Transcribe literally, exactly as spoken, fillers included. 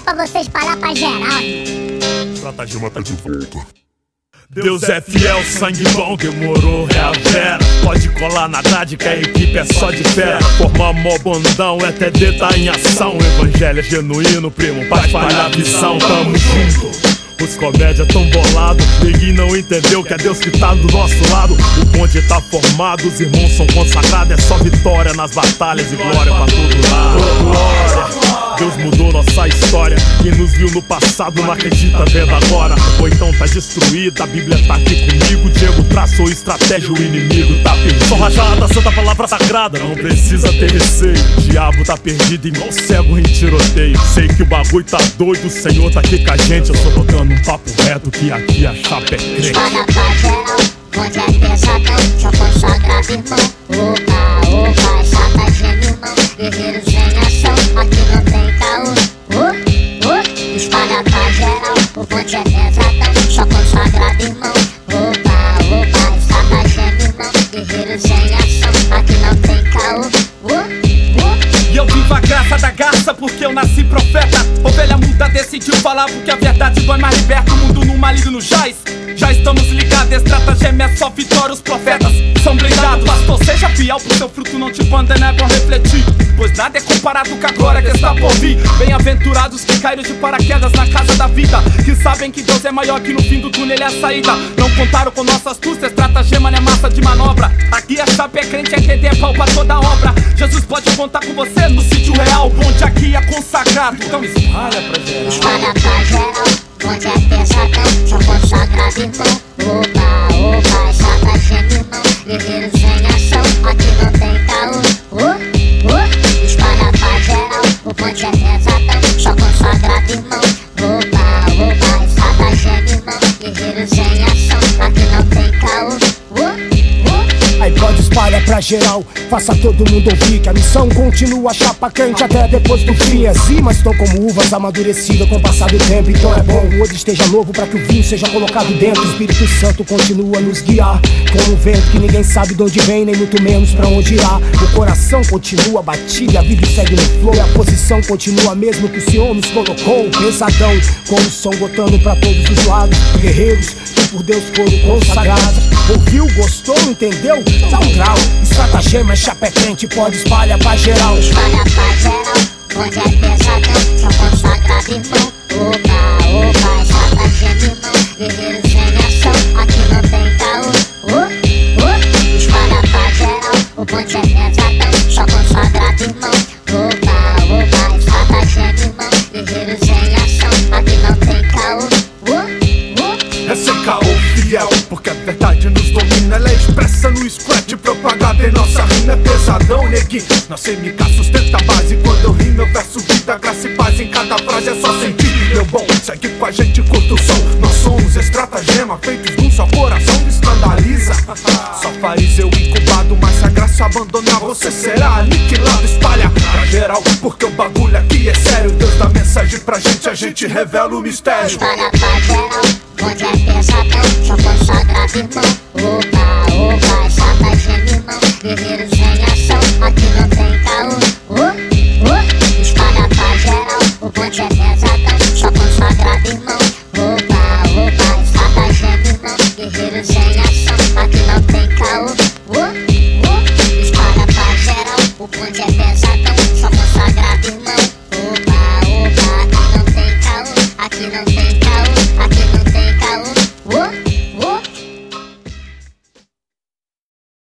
pra você espalhar pra geral. Estratagema tá de volta. Deus é fiel, sangue bom, demorou, é a vera. Pode colar na grade que a equipe é só de fera. Formar mó bondão, é T D tá em ação. O evangelho é genuíno, primo, pra espalhar a visão. Tamo junto. Os comédia tão bolado, ninguém não entendeu que é Deus que tá do nosso lado. O bonde tá formado, os irmãos são consagrados. É só vitória nas batalhas e glória pra todo lado. Oh, glória! Deus mudou nossa história. Quem nos viu no passado não acredita vendo agora. Ou então tá destruída, a Bíblia tá aqui comigo. Diego traçou estratégia, o inimigo tá perdido. Só rajada, santa palavra sagrada, não precisa ter receio. O diabo tá perdido igual cego em tiroteio. Sei que o bagulho tá doido, o Senhor tá aqui com a gente. Eu só botando um papo reto que aqui a chapa é crente. Espalha pra geral, onde é pesadão, só consagrado irmão. Opa, opa, estratagema irmão. Guerreiros em ação, aqui não tem caô. Oh, oh, espalha pra geral, o bonde é pesadão, só consagrado irmão. Opa, opa, estratagema irmão. Guerreiros em ação, aqui não tem caô. Oh, oh. E eu vivo a graça da garça porque eu nasci profeta. Ovelha muda decidiu falar porque a verdade dói mais liberta. O mundo no maligno jaz. Já estamos ligados, estratagema é só vitória, os profetas são blindados. Pastor, seja fiel pro seu fruto, não te condena, é bom refletir. Pois nada é comparado com a glória que está por vir. Bem-aventurados que caíram de paraquedas na casa da vida, que sabem que Deus é maior, que no fim do túnel é a saída. Não contaram com nossa astúcia, estratagema não é massa de manobra. Aqui a chapa é crente, é T D, é pau pra toda obra. Jesus pode contar com você no sítio real, onde aqui é consagrado. Então espalha pra geral. Espalha pra geral, onde é pesadão, só consagrado irmão. Opa, opa, estratagema irmão. Guerreiros em ação, aqui não tem caô. Oh, oh, espalha pra geral, o bonde é pesadão, só consagrado irmão. Opa, opa, estratagema irmão. Guerreiros em ação, aqui não tem caô. Oh, aí pode espalhar pra geral, faça todo mundo ouvir que a missão continua, chapa quente até depois do fim. As rimas estão como uvas amadurecidas com o passar do tempo. Então é bom o olho esteja novo pra que o vinho seja colocado dentro. O Espírito Santo continua a nos guiar como um vento que ninguém sabe de onde vem, nem muito menos pra onde irá. O coração continua batido, a vida segue no flow. E a posição continua mesmo que o Senhor nos colocou. Pesadão, com o som botando pra todos os lados. Guerreiros que por Deus foram consagrados. Ouviu, gostou, entendeu? Dá um grau. Estratagema é chapé crente, pode espalhar pra geral. espalha pra geral, onde é pesadão, só consagrado irmão. Opa, opa, estratagema irmão. Guerreiros em ação, aqui não tem caô. Oh, oh, espalha pra geral, o bonde é pesadão, só consagrado irmão. Opa, opa, estratagema irmão. Guerreiros em ação, aqui não tem caô. Oh, oh. É sem caô fiel, porque a verdade nos domina. Ela é expressa no scratch, propagada em nossa rima. É pesadão, neguinho, nossa M K sustenta a base. Quando eu rimo eu verso vida, graça e paz em cada frase. É só sentir, meu bom, segue com a gente, curta o som. Nós somos estratagema, feitos num só coração, me escandaliza. Só fariseu incubado, mas se a graça abandonar você será aniquilado. Espalha pra geral, porque o bagulho aqui é sério. Deus dá mensagem pra gente, a gente revela o mistério. Espalha pra geral, onde é pesadão, só consagrado irmão. Opa, opa, estratagema irmão. Guerreiros em ação, aqui não tem caô. Oh, oh, espalha pra geral, o bonde é pesadão, só consagrado irmão. Opa, opa, estratagema irmão. Guerreiros em ação, aqui não tem caô. Oh, oh, espalha pra geral, o bonde é pesadão, só consagrado irmão.